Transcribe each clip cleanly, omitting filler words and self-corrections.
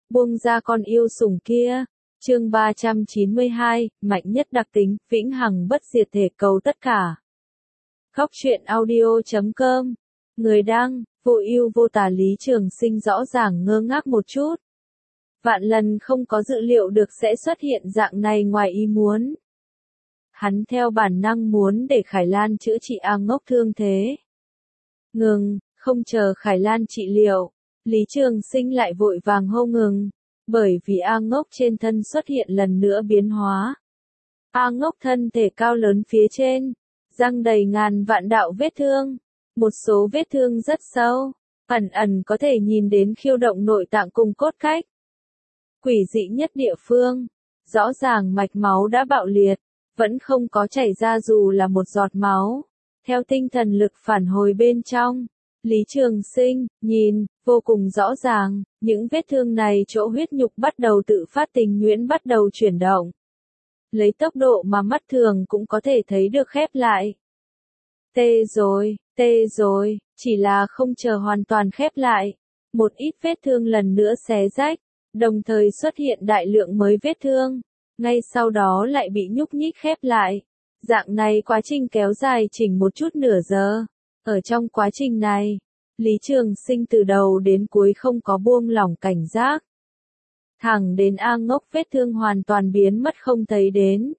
buông ra con yêu sủng kia. Chương 392, mạnh nhất đặc tính, vĩnh hằng bất diệt thể cầu tất cả. Góc truyện audio.com. Người đăng, vô ưu vô tà Lý Trường Sinh rõ ràng ngơ ngác một chút. Vạn lần không có dự liệu được sẽ xuất hiện dạng này ngoài ý muốn. Hắn theo bản năng muốn để Khải Lan chữa trị A Ngốc thương thế. Ngừng, không chờ Khải Lan trị liệu, Lý Trường Sinh lại vội vàng hô ngừng, bởi vì A Ngốc trên thân xuất hiện lần nữa biến hóa. A Ngốc thân thể cao lớn phía trên, răng đầy ngàn vạn đạo vết thương, một số vết thương rất sâu, ẩn ẩn có thể nhìn đến khiêu động nội tạng cùng cốt cách. Quỷ dị nhất địa phương, rõ ràng mạch máu đã bạo liệt, vẫn không có chảy ra dù là một giọt máu. Theo tinh thần lực phản hồi bên trong, Lý Trường Sinh nhìn vô cùng rõ ràng, những vết thương này chỗ huyết nhục bắt đầu tự phát tình nhuyễn bắt đầu chuyển động. Lấy tốc độ mà mắt thường cũng có thể thấy được khép lại. Tê rồi, chỉ là không chờ hoàn toàn khép lại. Một ít vết thương lần nữa xé rách, đồng thời xuất hiện đại lượng mới vết thương, ngay sau đó lại bị nhúc nhích khép lại. Dạng này quá trình kéo dài chỉnh một chút nửa giờ. Ở trong quá trình này, Lý Trường Sinh từ đầu đến cuối không có buông lỏng cảnh giác. Thẳng đến A Ngốc vết thương hoàn toàn biến mất không thấy đến.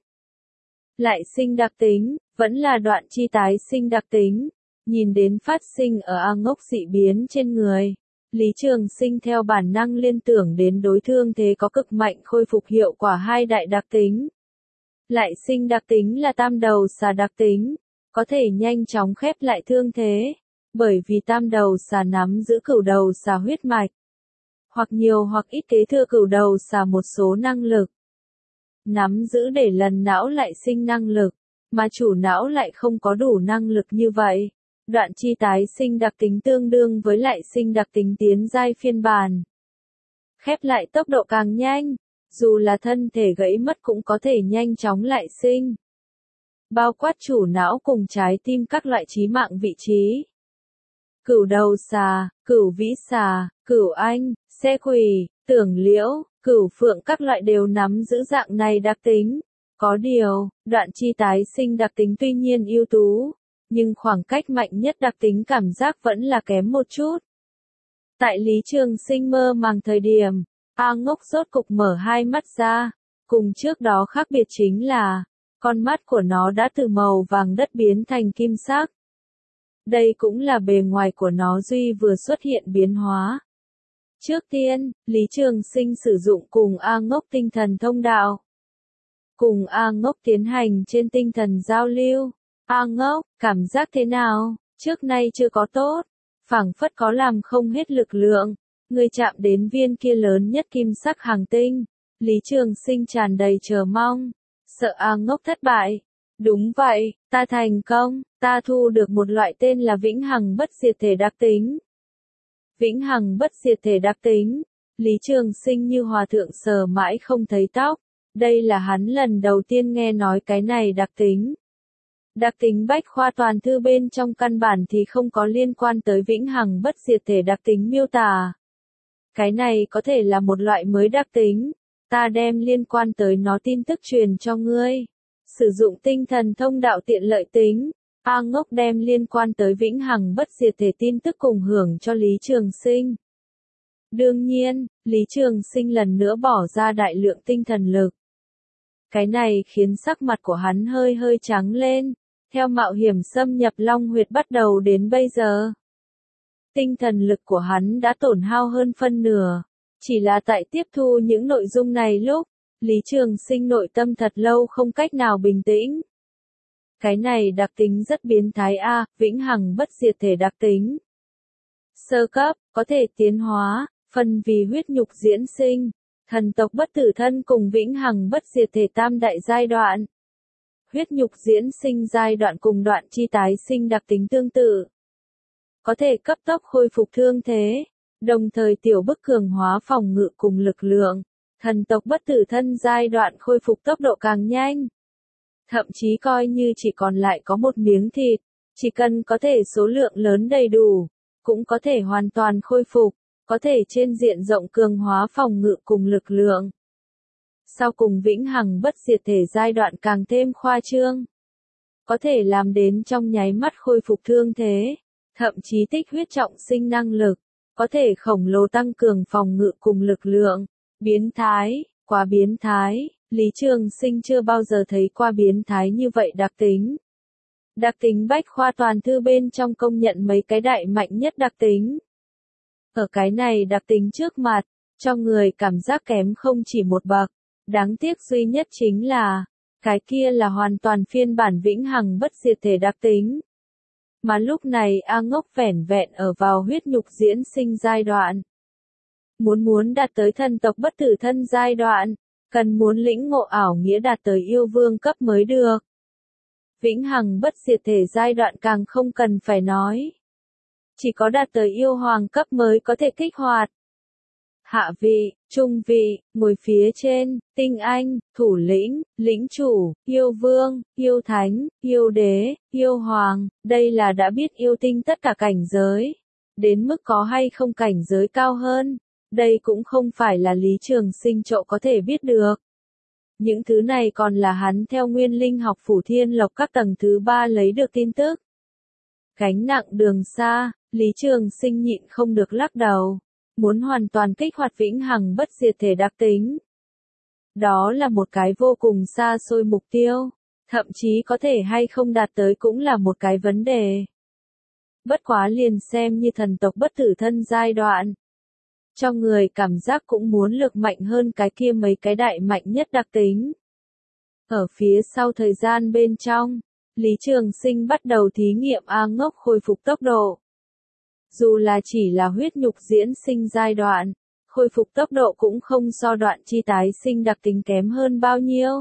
Lại sinh đặc tính, vẫn là đoạn chi tái sinh đặc tính. Nhìn đến phát sinh ở A Ngốc dị biến trên người, Lý Trường Sinh theo bản năng liên tưởng đến đối thương thế có cực mạnh khôi phục hiệu quả hai đại đặc tính. Lại sinh đặc tính là tam đầu xà đặc tính, có thể nhanh chóng khép lại thương thế, bởi vì tam đầu xà nắm giữ cửu đầu xà huyết mạch, hoặc nhiều hoặc ít kế thừa cửu đầu xà một số năng lực. Nắm giữ để lần não lại sinh năng lực, mà chủ não lại không có đủ năng lực như vậy. Đoạn chi tái sinh đặc tính tương đương với lại sinh đặc tính tiến giai phiên bản. Khép lại tốc độ càng nhanh, dù là thân thể gãy mất cũng có thể nhanh chóng lại sinh. Bao quát chủ não cùng trái tim các loại chí mạng vị trí. Cửu đầu xà, cửu vĩ xà, cửu anh, xe quỷ, tưởng liễu, cửu phượng các loại đều nắm giữ dạng này đặc tính. Có điều, đoạn chi tái sinh đặc tính tuy nhiên ưu tú, nhưng khoảng cách mạnh nhất đặc tính cảm giác vẫn là kém một chút. Tại Lý Trường Sinh mơ màng thời điểm, A Ngốc rốt cục mở hai mắt ra, cùng trước đó khác biệt chính là, con mắt của nó đã từ màu vàng đất biến thành kim sắc. Đây cũng là bề ngoài của nó duy vừa xuất hiện biến hóa. Trước tiên, Lý Trường Sinh sử dụng cùng A Ngốc tinh thần thông đạo. Cùng A Ngốc tiến hành trên tinh thần giao lưu. A Ngốc, cảm giác thế nào? Trước nay chưa có tốt, phảng phất có làm không hết lực lượng. Người chạm đến viên kia lớn nhất kim sắc hành tinh. Lý Trường Sinh tràn đầy chờ mong, sợ A Ngốc thất bại. Đúng vậy, ta thành công, ta thu được một loại tên là vĩnh hằng bất diệt thể đặc tính. Vĩnh hằng bất diệt thể đặc tính, Lý Trường Sinh như hòa thượng sờ mãi không thấy tóc. Đây là hắn lần đầu tiên nghe nói cái này đặc tính. Đặc tính bách khoa toàn thư bên trong căn bản thì không có liên quan tới vĩnh hằng bất diệt thể đặc tính miêu tả. Cái này có thể là một loại mới đặc tính, ta đem liên quan tới nó tin tức truyền cho ngươi. Sử dụng tinh thần thông đạo tiện lợi tính, A Ngốc đem liên quan tới vĩnh hằng bất diệt thể tin tức cùng hưởng cho Lý Trường Sinh. Đương nhiên, Lý Trường Sinh lần nữa bỏ ra đại lượng tinh thần lực. Cái này khiến sắc mặt của hắn hơi trắng lên, theo mạo hiểm xâm nhập Long Huyệt bắt đầu đến bây giờ. Tinh thần lực của hắn đã tổn hao hơn phân nửa, chỉ là tại tiếp thu những nội dung này lúc, Lý Trường Sinh nội tâm thật lâu không cách nào bình tĩnh. Cái này đặc tính rất biến thái a, vĩnh hằng bất diệt thể đặc tính. Sơ cấp, có thể tiến hóa, phần vì huyết nhục diễn sinh, thần tộc bất tử thân cùng vĩnh hằng bất diệt thể tam đại giai đoạn. Huyết nhục diễn sinh giai đoạn cùng đoạn chi tái sinh đặc tính tương tự. Có thể cấp tốc khôi phục thương thế, đồng thời tiểu bức cường hóa phòng ngự cùng lực lượng. Thần tộc bất tử thân giai đoạn khôi phục tốc độ càng nhanh. Thậm chí coi như chỉ còn lại có một miếng thịt, chỉ cần có thể số lượng lớn đầy đủ, cũng có thể hoàn toàn khôi phục. có thể trên diện rộng cường hóa phòng ngự cùng lực lượng. Sau cùng vĩnh hằng bất diệt thể giai đoạn càng thêm khoa trương. Có thể làm đến trong nháy mắt khôi phục thương thế, thậm chí tích huyết trọng sinh năng lực, có thể khổng lồ tăng cường phòng ngự cùng lực lượng. Biến thái, quá biến thái, Lý Trường Sinh chưa bao giờ thấy qua biến thái như vậy đặc tính. Đặc tính bách khoa toàn thư bên trong công nhận mấy cái đại mạnh nhất đặc tính. Ở cái này đặc tính trước mặt, cho người cảm giác kém không chỉ một bậc. Đáng tiếc duy nhất chính là, cái kia là hoàn toàn phiên bản vĩnh hằng bất diệt thể đặc tính. Mà lúc này A Ngốc vẻn vẹn ở vào huyết nhục diễn sinh giai đoạn. Muốn đạt tới thần tộc bất tử thân giai đoạn, cần muốn lĩnh ngộ ảo nghĩa đạt tới yêu vương cấp mới được. Vĩnh hằng bất diệt thể giai đoạn càng không cần phải nói. Chỉ có đạt tới yêu hoàng cấp mới có thể kích hoạt. Hạ vị, trung vị, ngồi phía trên, tinh anh, thủ lĩnh, lĩnh chủ, yêu vương, yêu thánh, yêu đế, yêu hoàng, đây là đã biết yêu tinh tất cả cảnh giới. Đến mức có hay không cảnh giới cao hơn, đây cũng không phải là Lý Trường Sinh Trộ có thể biết được. Những thứ này còn là hắn theo nguyên linh học phủ thiên lộc các tầng thứ 3 lấy được tin tức. Gánh nặng đường xa, Lý Trường Sinh nhịn không được lắc đầu. Muốn hoàn toàn kích hoạt vĩnh hằng bất diệt thể đặc tính. Đó là một cái vô cùng xa xôi mục tiêu, thậm chí có thể hay không đạt tới cũng là một cái vấn đề. Bất quá liền xem như thần tộc bất tử thân giai đoạn. Cho người cảm giác cũng muốn lực mạnh hơn cái kia mấy cái đại mạnh nhất đặc tính. Ở phía sau thời gian bên trong, Lý Trường Sinh bắt đầu thí nghiệm A Ngốc khôi phục tốc độ. Dù là chỉ là huyết nhục diễn sinh giai đoạn, khôi phục tốc độ cũng không so đoạn chi tái sinh đặc tính kém hơn bao nhiêu.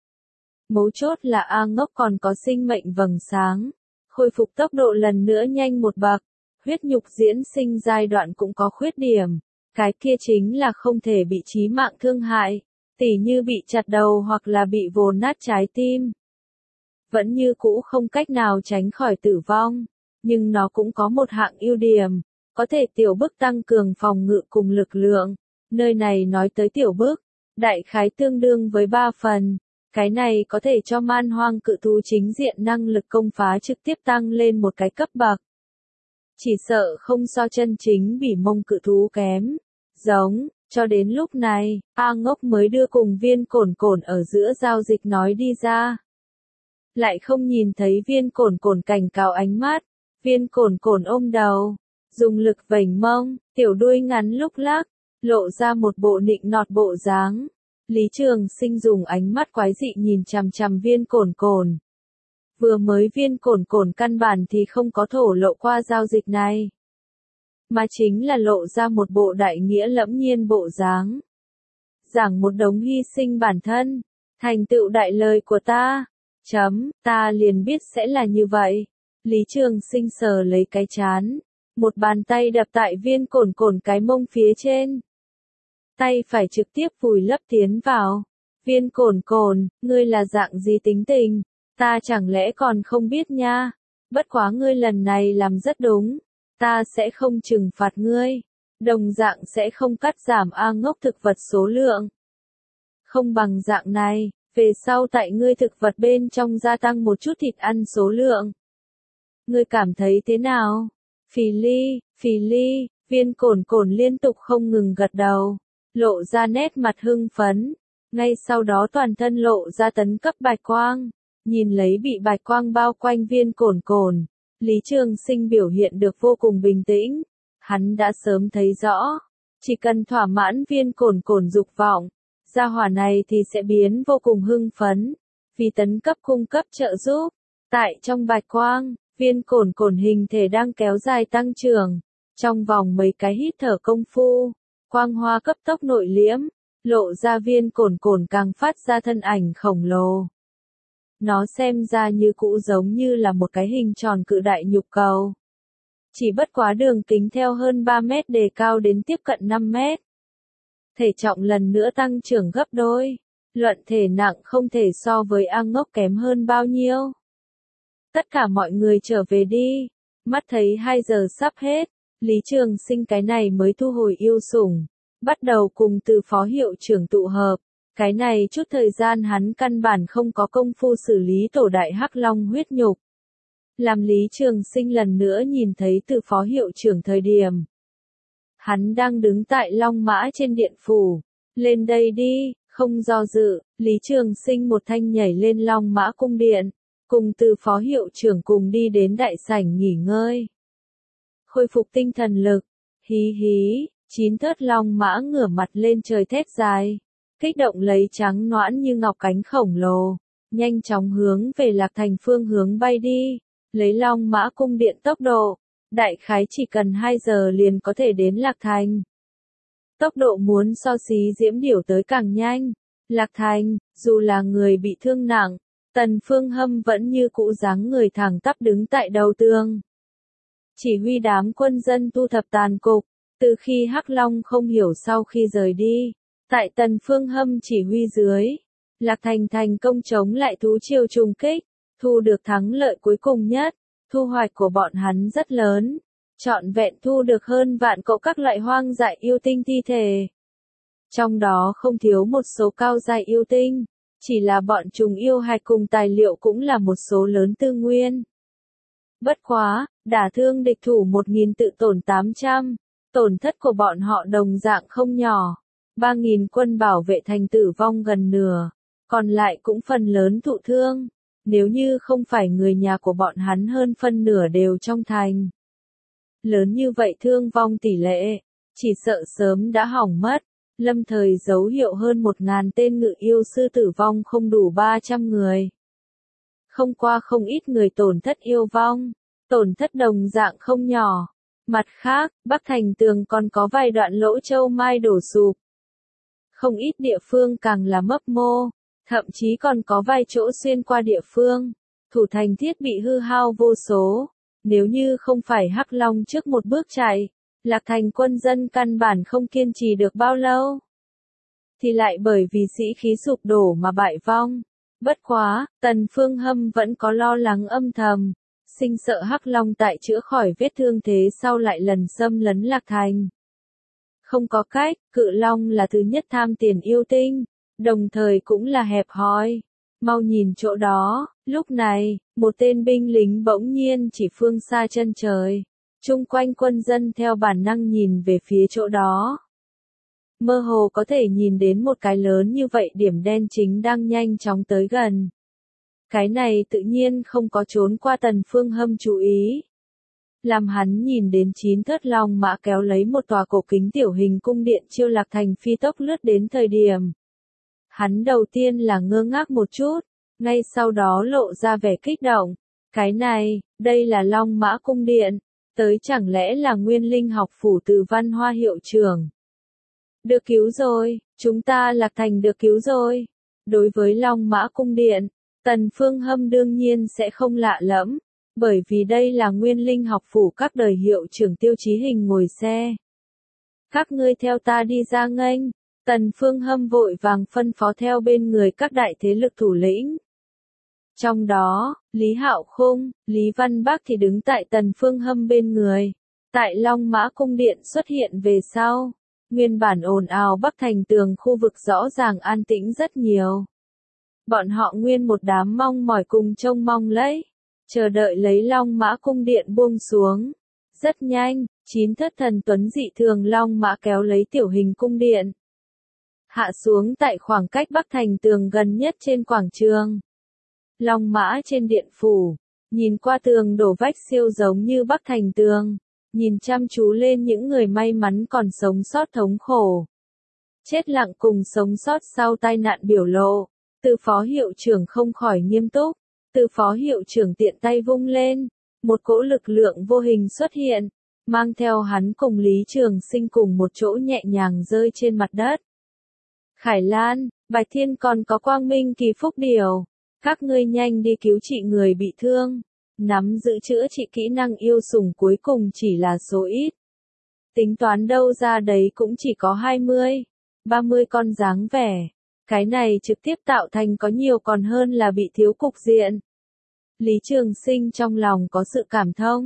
Mấu chốt là A Ngốc còn có sinh mệnh vầng sáng, khôi phục tốc độ lần nữa nhanh một bậc. Huyết nhục diễn sinh giai đoạn cũng có khuyết điểm, cái kia chính là không thể bị chí mạng thương hại, tỉ như bị chặt đầu hoặc là bị vồ nát trái tim. Vẫn như cũ không cách nào tránh khỏi tử vong. Nhưng nó cũng có một hạng ưu điểm, có thể tiểu bức tăng cường phòng ngự cùng lực lượng. Nơi này nói tới tiểu bức, đại khái tương đương với 3 phần. Cái này có thể cho man hoang cự thú chính diện năng lực công phá trực tiếp tăng lên một cái cấp bậc. Chỉ sợ không so chân chính bỉ mông cự thú kém. Giống, cho đến lúc này, A Ngốc mới đưa cùng viên cổn cổn ở giữa giao dịch nói đi ra. Lại không nhìn thấy viên cổn cổn cảnh cáo ánh mắt. Viên cổn cổn ôm đầu, dùng lực vểnh mông, tiểu đuôi ngắn lúc lắc, lộ ra một bộ nịnh nọt bộ dáng. Lý Trường Sinh dùng ánh mắt quái dị nhìn chằm chằm viên cổn cổn. Vừa mới viên cổn cổn căn bản thì không có thổ lộ qua giao dịch này. Mà chính là lộ ra một bộ đại nghĩa lẫm nhiên bộ dáng. Giảng một đống hy sinh bản thân, thành tựu đại lời của ta. Ta liền biết sẽ là như vậy. Lý Trường Sinh sờ lấy cái trán, một bàn tay đập tại viên cổn cổn cái mông phía trên. Tay phải trực tiếp vùi lấp tiến vào. Viên cổn cổn, ngươi là dạng gì tính tình, ta chẳng lẽ còn không biết nha. Bất quá ngươi lần này làm rất đúng, ta sẽ không trừng phạt ngươi, đồng dạng sẽ không cắt giảm A Ngốc thực vật số lượng. Không bằng dạng này, về sau tại ngươi thực vật bên trong gia tăng một chút thịt ăn số lượng. Ngươi cảm thấy thế nào? Phì ly, viên cổn cổn liên tục không ngừng gật đầu, lộ ra nét mặt hưng phấn. Ngay sau đó toàn thân lộ ra tấn cấp bạch quang, nhìn lấy bị bạch quang bao quanh viên cổn cổn, Lý Trường Sinh biểu hiện được vô cùng bình tĩnh. Hắn đã sớm thấy rõ, chỉ cần thỏa mãn viên cổn cổn dục vọng, gia hỏa này thì sẽ biến vô cùng hưng phấn, vì tấn cấp cung cấp trợ giúp. Tại trong bạch quang, viên cổn cổn hình thể đang kéo dài tăng trưởng, trong vòng mấy cái hít thở công phu, quang hoa cấp tốc nội liễm, lộ ra viên cổn cổn càng phát ra thân ảnh khổng lồ. Nó xem ra như cũ giống như là một cái hình tròn cự đại nhục cầu. Chỉ bất quá đường kính theo hơn 3 mét đề cao đến tiếp cận 5 mét. Thể trọng lần nữa tăng trưởng gấp đôi, luận thể nặng không thể so với A Ngốc kém hơn bao nhiêu. Tất cả mọi người trở về đi, mắt thấy 2 giờ sắp hết, Lý Trường Sinh cái này mới thu hồi yêu sủng, bắt đầu cùng Từ phó hiệu trưởng tụ hợp. Cái này chút thời gian hắn căn bản không có công phu xử lý tổ đại hắc long huyết nhục. Làm Lý Trường Sinh lần nữa nhìn thấy Từ phó hiệu trưởng thời điểm. Hắn đang đứng tại Long Mã trên điện phủ. Lên đây đi, không do dự, Lý Trường Sinh một thanh nhảy lên Long Mã cung điện, cùng Từ phó hiệu trưởng cùng đi đến đại sảnh nghỉ ngơi. Khôi phục tinh thần lực, hí hí, 9 thớt long mã ngửa mặt lên trời thét dài, kích động lấy trắng noãn như ngọc cánh khổng lồ, nhanh chóng hướng về Lạc Thành phương hướng bay đi, lấy Long Mã cung điện tốc độ, đại khái chỉ cần 2 giờ liền có thể đến Lạc Thành. Tốc độ muốn so xí diễm điểu tới càng nhanh. Lạc Thành, dù là người bị thương nặng, Tần Phương Hâm vẫn như cũ dáng người thẳng tắp đứng tại đầu tường. Chỉ huy đám quân dân thu thập tàn cục, từ khi Hắc Long không hiểu sau khi rời đi, tại Tần Phương Hâm chỉ huy dưới, Lạc Thành thành công chống lại thú triều trùng kích, thu được thắng lợi cuối cùng nhất, thu hoạch của bọn hắn rất lớn, trọn vẹn thu được hơn vạn cỗ các loại hoang dại yêu tinh thi thể. Trong đó không thiếu một số cao giai yêu tinh, chỉ là bọn trùng yêu hạch cùng tài liệu cũng là một số lớn tư nguyên. Bất quá, đả thương địch thủ 1.000 tự tổn 800, tổn thất của bọn họ đồng dạng không nhỏ. 3.000 quân bảo vệ thành tử vong gần nửa, còn lại cũng phần lớn thụ thương. Nếu như không phải người nhà của bọn hắn hơn phân nửa đều trong thành. Lớn như vậy thương vong tỷ lệ, chỉ sợ sớm đã hỏng mất. Lâm thời dấu hiệu hơn 1.000 tên ngự yêu sư tử vong không đủ 300 người. Không qua không ít người tổn thất yêu vong, tổn thất đồng dạng không nhỏ. Mặt khác, Bắc Thành tường còn có vài đoạn lỗ châu mai đổ sụp. Không ít địa phương càng là mấp mô, thậm chí còn có vài chỗ xuyên qua địa phương. Thủ thành thiết bị hư hao vô số. Nếu như không phải Hắc Long trước một bước chạy, Lạc Thành quân dân căn bản không kiên trì được bao lâu. Thì lại bởi vì sĩ khí sụp đổ mà bại vong. Bất quá, Tần Phương Hâm vẫn có lo lắng âm thầm. Sinh sợ Hắc Long tại chữa khỏi vết thương thế sau lại lần xâm lấn Lạc Thành. Không có cách, Cự Long là thứ nhất tham tiền yêu tinh, đồng thời cũng là hẹp hòi. Mau nhìn chỗ đó, lúc này, một tên binh lính bỗng nhiên chỉ phương xa chân trời. Chung quanh quân dân theo bản năng nhìn về phía chỗ đó. Mơ hồ có thể nhìn đến một cái lớn như vậy điểm đen chính đang nhanh chóng tới gần. Cái này tự nhiên không có trốn qua Tần Phương Hâm chú ý. Làm hắn nhìn đến 9 thớt long mã kéo lấy một tòa cổ kính tiểu hình cung điện chiêu Lạc Thành phi tốc lướt đến thời điểm. Hắn đầu tiên là ngơ ngác một chút, ngay sau đó lộ ra vẻ kích động. Cái này, đây là Long Mã cung điện, tới chẳng lẽ là Nguyên Linh học phủ Từ Văn Hoa hiệu trưởng. Được cứu rồi, chúng ta Lạc Thành được cứu rồi. Đối với Long Mã cung điện, Tần Phương Hâm đương nhiên sẽ không lạ lẫm, bởi vì đây là Nguyên Linh học phủ các đời hiệu trưởng Tiêu Chí Hình ngồi xe. Các ngươi theo ta đi ra nghênh. Tần Phương Hâm vội vàng phân phó theo bên người các đại thế lực thủ lĩnh. Trong đó, Lý Hạo Khung, Lý Văn Bắc thì đứng tại Tần Phương Hâm bên người. Tại Long Mã cung điện xuất hiện về sau, nguyên bản ồn ào Bắc Thành tường khu vực rõ ràng an tĩnh rất nhiều. Bọn họ nguyên một đám mong mỏi cùng trông mong lấy, chờ đợi lấy Long Mã cung điện buông xuống. Rất nhanh, 9 thớt thần tuấn dị thường Long Mã kéo lấy tiểu hình cung điện. Hạ xuống tại khoảng cách Bắc Thành tường gần nhất trên quảng trường. Long Mã trên điện phủ, nhìn qua tường đổ vách siêu giống như Bắc Thành tường, nhìn chăm chú lên những người may mắn còn sống sót thống khổ. Chết lặng cùng sống sót sau tai nạn biểu lộ, Từ phó hiệu trưởng không khỏi nghiêm túc, Từ phó hiệu trưởng tiện tay vung lên, một cỗ lực lượng vô hình xuất hiện, mang theo hắn cùng Lý Trường Sinh cùng một chỗ nhẹ nhàng rơi trên mặt đất. Khải Lan, Bạch Thiên còn có Quang Minh Kỳ Phúc Điều. Các ngươi nhanh đi cứu trị người bị thương. Nắm giữ chữa trị kỹ năng yêu sủng cuối cùng chỉ là số ít. Tính toán đâu ra đấy cũng chỉ có 20, 30 con dáng vẻ. Cái này trực tiếp tạo thành có nhiều còn hơn là bị thiếu cục diện. Lý Trường Sinh trong lòng có sự cảm thông.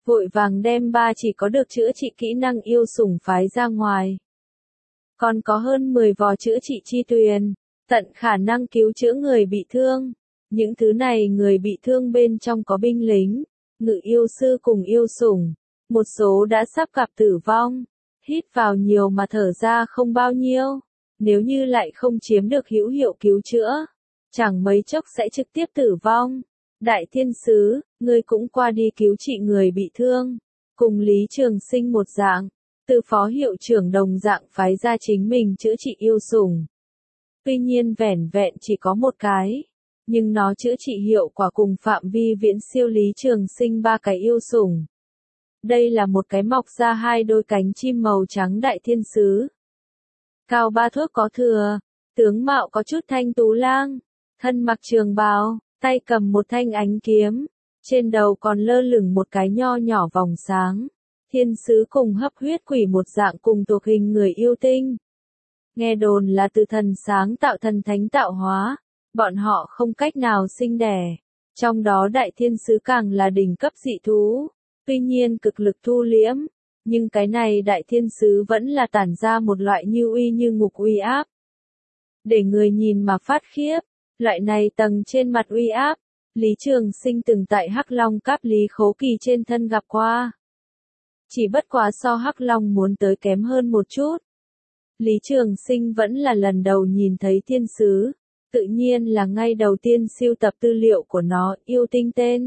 vội vàng đem 3 chỉ có được chữa trị kỹ năng yêu sủng phái ra ngoài. Còn có hơn 10 vò chữa trị chi tuyền, tận khả năng cứu chữa người bị thương. Những thứ này người bị thương bên trong có binh lính, ngự yêu sư cùng yêu sủng. Một số đã sắp gặp tử vong, hít vào nhiều mà thở ra không bao nhiêu. Nếu như lại không chiếm được hữu hiệu cứu chữa, chẳng mấy chốc sẽ trực tiếp tử vong. Đại thiên sứ, ngươi cũng qua đi cứu trị người bị thương. Cùng Lý Trường Sinh một dạng, từ phó hiệu trưởng đồng dạng phái ra chính mình chữa trị yêu sủng. Tuy nhiên vẻn vẹn chỉ có một cái, nhưng nó chữa trị hiệu quả cùng phạm vi viễn siêu Lý Trường Sinh 3 cái yêu sủng. Đây là một cái mọc ra 2 đôi cánh chim màu trắng đại thiên sứ. Cao 3 thước có thừa, tướng mạo có chút thanh tú lang, thân mặc trường bào, tay cầm một thanh ánh kiếm, trên đầu còn lơ lửng một cái nho nhỏ vòng sáng. Thiên sứ cùng hấp huyết quỷ một dạng cùng thuộc hình người yêu tinh. Nghe đồn là từ thần sáng tạo thần thánh tạo hóa, bọn họ không cách nào sinh đẻ. Trong đó đại thiên sứ càng là đỉnh cấp dị thú, tuy nhiên cực lực thu liễm, nhưng cái này đại thiên sứ vẫn là tản ra một loại như uy như ngục uy áp. Để người nhìn mà phát khiếp, loại này tầng trên mặt uy áp, Lý Trường Sinh từng tại Hắc Long Cáp Lý Khố Kỳ trên thân gặp qua. Chỉ bất quá so Hắc Long muốn tới kém hơn một chút. Lý Trường Sinh vẫn là lần đầu nhìn thấy thiên sứ, tự nhiên là ngay đầu tiên siêu tập tư liệu của nó, yêu tinh tên.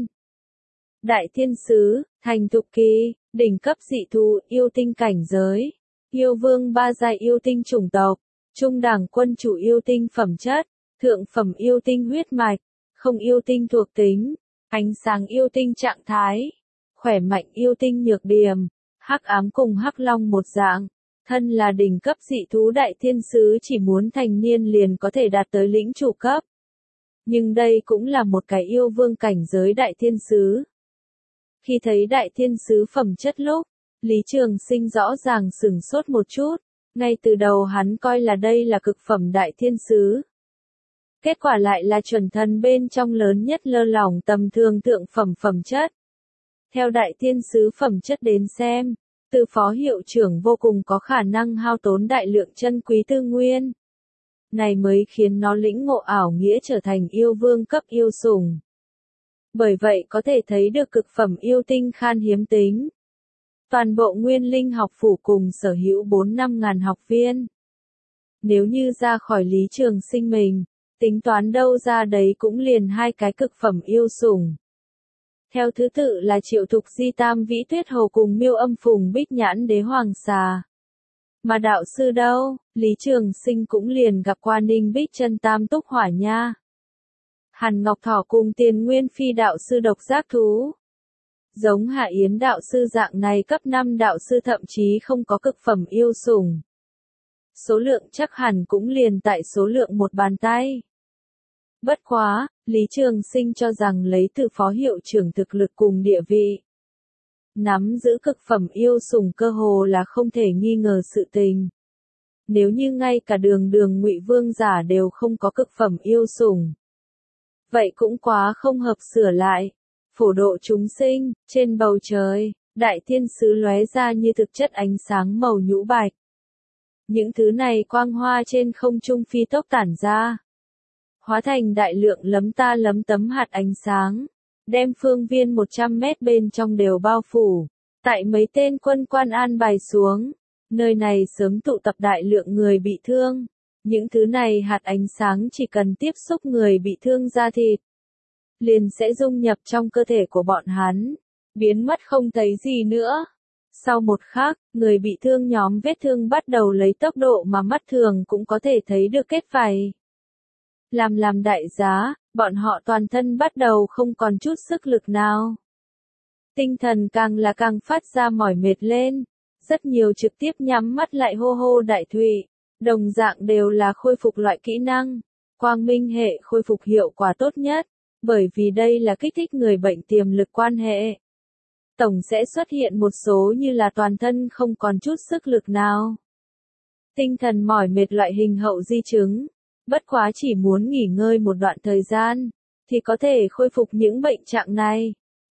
Đại thiên sứ, thành thục kỳ, đỉnh cấp dị thú, yêu tinh cảnh giới, yêu vương 3 giai yêu tinh chủng tộc, trung đẳng quân chủ yêu tinh phẩm chất, thượng phẩm yêu tinh huyết mạch, không yêu tinh thuộc tính, ánh sáng yêu tinh trạng thái, khỏe mạnh yêu tinh nhược điểm, hắc ám cùng hắc long một dạng. Thân là đỉnh cấp dị thú đại thiên sứ chỉ muốn thành niên liền có thể đạt tới lĩnh chủ cấp. Nhưng đây cũng là một cái yêu vương cảnh giới đại thiên sứ. Khi thấy đại thiên sứ phẩm chất lúc, Lý Trường Sinh rõ ràng sửng sốt một chút, ngay từ đầu hắn coi là đây là cực phẩm đại thiên sứ. Kết quả lại là chuẩn thần bên trong lớn nhất lơ lỏng tầm thường thượng phẩm phẩm chất. Theo đại thiên sứ phẩm chất đến xem, từ phó hiệu trưởng vô cùng có khả năng hao tốn đại lượng chân quý tư nguyên. Này mới khiến nó lĩnh ngộ ảo nghĩa trở thành yêu vương cấp yêu sủng. Bởi vậy có thể thấy được cực phẩm yêu tinh khan hiếm tính. Toàn bộ Nguyên Linh học phủ cùng sở hữu 4-5 ngàn học viên. Nếu như ra khỏi Lý Trường Sinh mình, tính toán đâu ra đấy cũng liền 2 cái cực phẩm yêu sủng. Theo thứ tự là Triệu Thục Di Tam Vĩ Tuyết Hồ cùng Miêu Âm Phùng Bích Nhãn Đế Hoàng Xà. Mà đạo sư đâu, Lý Trường Sinh cũng liền gặp qua Ninh Bích Chân Tam Túc Hỏa Nha. Hàn Ngọc Thỏ cùng Tiền Nguyên Phi đạo sư độc giác thú. Giống Hạ Yến đạo sư dạng này cấp 5 đạo sư thậm chí không có cực phẩm yêu sủng. Số lượng chắc hẳn cũng liền tại số lượng một bàn tay. Bất quá, Lý Trường Sinh cho rằng lấy từ phó hiệu trưởng thực lực cùng địa vị, nắm giữ cực phẩm yêu sủng cơ hồ là không thể nghi ngờ sự tình. Nếu như ngay cả đường Ngụy Vương giả đều không có cực phẩm yêu sủng, vậy cũng quá không hợp sửa lại. Phổ độ chúng sinh, trên bầu trời, đại thiên sứ lóe ra như thực chất ánh sáng màu nhũ bạch. Những thứ này quang hoa trên không trung phi tốc tản ra, hóa thành đại lượng lấm ta lấm tấm hạt ánh sáng, đem phương viên 100 mét bên trong đều bao phủ. Tại mấy tên quân quan an bài xuống, nơi này sớm tụ tập đại lượng người bị thương. Những thứ này hạt ánh sáng chỉ cần tiếp xúc người bị thương da thịt, liền sẽ dung nhập trong cơ thể của bọn hắn, biến mất không thấy gì nữa. Sau một khắc, người bị thương nhóm vết thương bắt đầu lấy tốc độ mà mắt thường cũng có thể thấy được kết vảy. Làm đại giá, bọn họ toàn thân bắt đầu không còn chút sức lực nào. Tinh thần càng là càng phát ra mỏi mệt lên, rất nhiều trực tiếp nhắm mắt lại hô hô đại thụy, đồng dạng đều là khôi phục loại kỹ năng, quang minh hệ khôi phục hiệu quả tốt nhất, bởi vì đây là kích thích người bệnh tiềm lực quan hệ. Tổng sẽ xuất hiện một số như là toàn thân không còn chút sức lực nào. Tinh thần mỏi mệt loại hình hậu di chứng, bất quá chỉ muốn nghỉ ngơi một đoạn thời gian, thì có thể khôi phục những bệnh trạng này.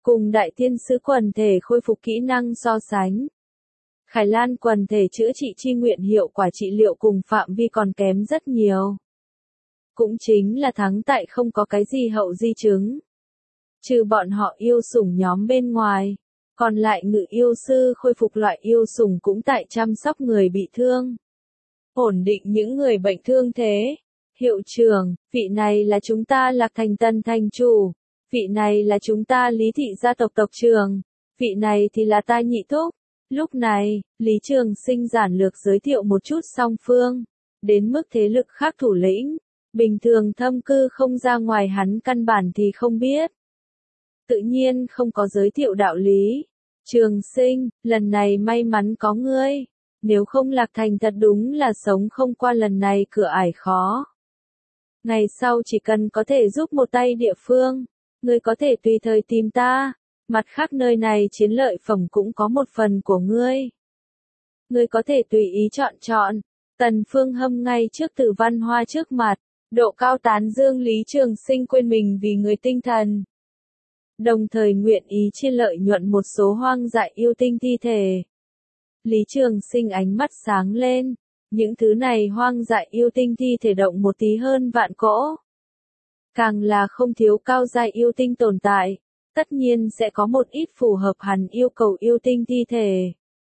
cùng đại thiên sứ quần thể khôi phục kỹ năng so sánh. Khải Lan quần thể chữa trị chi nguyện hiệu quả trị liệu cùng phạm vi còn kém rất nhiều. Cũng chính là thắng tại không có cái gì hậu di chứng. Trừ bọn họ yêu sủng nhóm bên ngoài, còn lại ngự yêu sư khôi phục loại yêu sủng cũng tại chăm sóc người bị thương. Ổn định những người bệnh thương thế. Hiệu trưởng, vị này là chúng ta Lạc Thành tân thành chủ, vị này là chúng ta Lý thị gia tộc tộc trưởng, vị này thì là ta nhị thúc. Lúc này, Lý Trường Sinh giản lược giới thiệu một chút song phương, đến mức thế lực khác thủ lĩnh, bình thường thâm cư không ra ngoài hắn căn bản thì không biết. Tự nhiên không có giới thiệu đạo lý. Trường Sinh, lần này may mắn có ngươi, nếu không Lạc Thành thật đúng là sống không qua lần này cửa ải khó. Ngày sau chỉ cần có thể giúp một tay địa phương, ngươi có thể tùy thời tìm ta, mặt khác nơi này chiến lợi phẩm cũng có một phần của ngươi. Ngươi có thể tùy ý chọn. Tần Phương Hâm ngay trước Tử Văn Hoa trước mặt, độ cao tán dương Lý Trường Sinh quên mình vì người tinh thần. Đồng thời nguyện ý chia lợi nhuận một số hoang dại yêu tinh thi thể. Lý Trường Sinh ánh mắt sáng lên, những thứ này hoang dại yêu tinh thi thể động một tí hơn vạn cỗ. Càng là không thiếu cao giai yêu tinh tồn tại, tất nhiên sẽ có một ít phù hợp hẳn yêu cầu yêu tinh thi thể.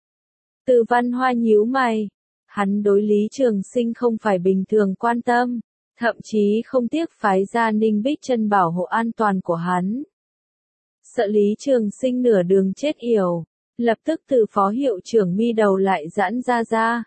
Từ Văn Hoa nhíu mày, hắn đối Lý Trường Sinh không phải bình thường quan tâm, thậm chí không tiếc phái ra Ninh Bích Chân bảo hộ an toàn của hắn. Sợ Lý Trường Sinh nửa đường chết yểu, lập tức từ phó hiệu trưởng mi đầu lại giãn ra.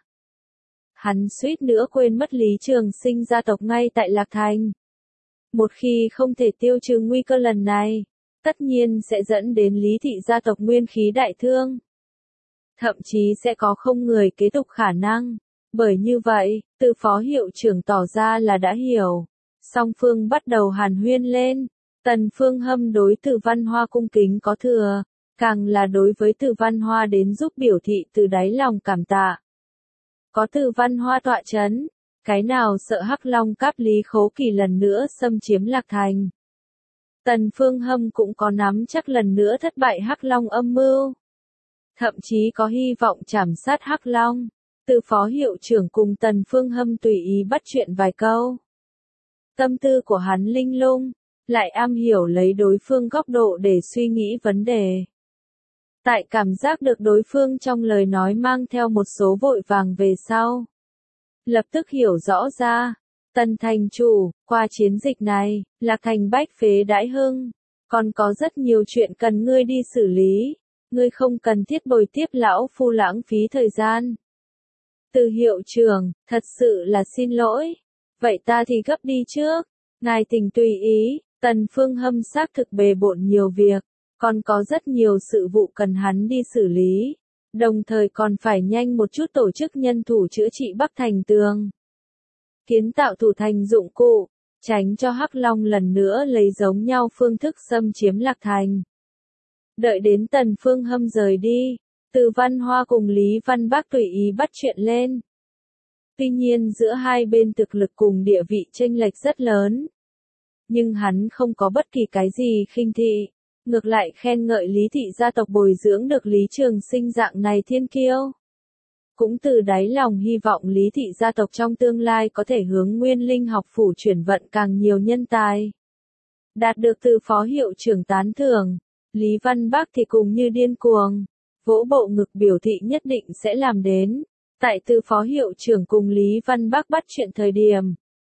Hắn suýt nữa quên mất Lý Trường Sinh gia tộc ngay tại Lạc Thành. Một khi không thể tiêu trừ nguy cơ lần này, tất nhiên sẽ dẫn đến Lý thị gia tộc nguyên khí đại thương. Thậm chí sẽ có không người kế tục khả năng. Bởi như vậy, từ phó hiệu trưởng tỏ ra là đã hiểu. Song phương bắt đầu hàn huyên lên. Tần Phương Hâm đối Từ Văn Hoa cung kính có thừa, càng là đối với Từ Văn Hoa đến giúp biểu thị từ đáy lòng cảm tạ. Có Từ Văn Hoa tọa chấn, cái nào sợ Hắc Long Cáp Lý Khố Kỳ lần nữa xâm chiếm Lạc Thành. Tần Phương Hâm cũng có nắm chắc lần nữa thất bại Hắc Long âm mưu. Thậm chí có hy vọng trảm sát Hắc Long. Từ phó hiệu trưởng cùng Tần Phương Hâm tùy ý bắt chuyện vài câu. Tâm tư của hắn linh lung, lại am hiểu lấy đối phương góc độ để suy nghĩ vấn đề. Tại cảm giác được đối phương trong lời nói mang theo một số vội vàng về sau. Lập tức hiểu rõ ra, Tần thành chủ, qua chiến dịch này, Lạc Thành bách phế đãi hưng, còn có rất nhiều chuyện cần ngươi đi xử lý, ngươi không cần thiết bồi tiếp lão phu lãng phí thời gian. Từ hiệu trưởng, thật sự là xin lỗi, vậy ta thì gấp đi trước, ngài thỉnh tùy ý. Tần Phương Hâm xác thực bề bộn nhiều việc, còn có rất nhiều sự vụ cần hắn đi xử lý, đồng thời còn phải nhanh một chút tổ chức nhân thủ chữa trị Bắc Thành tường. Kiến tạo thủ thành dụng cụ, tránh cho Hắc Long lần nữa lấy giống nhau phương thức xâm chiếm Lạc Thành. Đợi đến Tần Phương Hâm rời đi, Từ Văn Hoa cùng Lý Văn Bác tùy ý bắt chuyện lên. Tuy nhiên giữa hai bên thực lực cùng địa vị chênh lệch rất lớn. Nhưng hắn không có bất kỳ cái gì khinh thị, ngược lại khen ngợi Lý thị gia tộc bồi dưỡng được Lý Trường Sinh dạng này thiên kiêu. Cũng từ đáy lòng hy vọng Lý thị gia tộc trong tương lai có thể hướng Nguyên Linh học phủ chuyển vận càng nhiều nhân tài. Đạt được từ phó hiệu trưởng tán thưởng, Lý Văn Bác thì cùng như điên cuồng, vỗ bộ ngực biểu thị nhất định sẽ làm đến. Tại từ phó hiệu trưởng cùng Lý Văn Bác bắt chuyện thời điểm,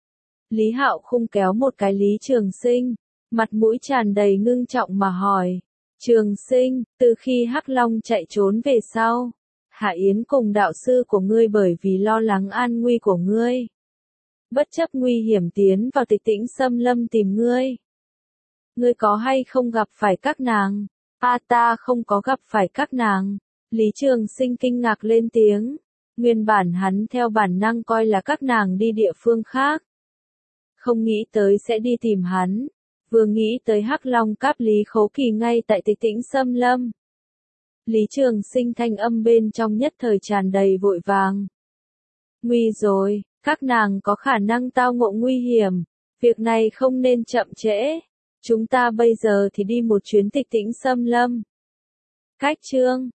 Lý Hạo Khung kéo một cái Lý Trường Sinh, mặt mũi tràn đầy ngưng trọng mà hỏi. Trường Sinh, từ khi Hắc Long chạy trốn về sau, Hạ Yến cùng đạo sư của ngươi bởi vì lo lắng an nguy của ngươi, bất chấp nguy hiểm tiến vào Tịch Tĩnh Xâm Lâm tìm ngươi. Ngươi có hay không gặp phải các nàng? Ta không có gặp phải các nàng. Lý Trường Sinh kinh ngạc lên tiếng. Nguyên bản hắn theo bản năng coi là các nàng đi địa phương khác. Không nghĩ tới sẽ đi tìm hắn. Vừa nghĩ tới Hắc Long Cáp Lý Khố Kỳ ngay tại Tịch Tĩnh Xâm Lâm. Lý Trường Sinh thanh âm bên trong nhất thời tràn đầy vội vàng. Nguy rồi, các nàng có khả năng tao ngộ nguy hiểm. Việc này không nên chậm trễ. Chúng ta bây giờ thì đi một chuyến tịch tĩnh xâm lâm. Cách chương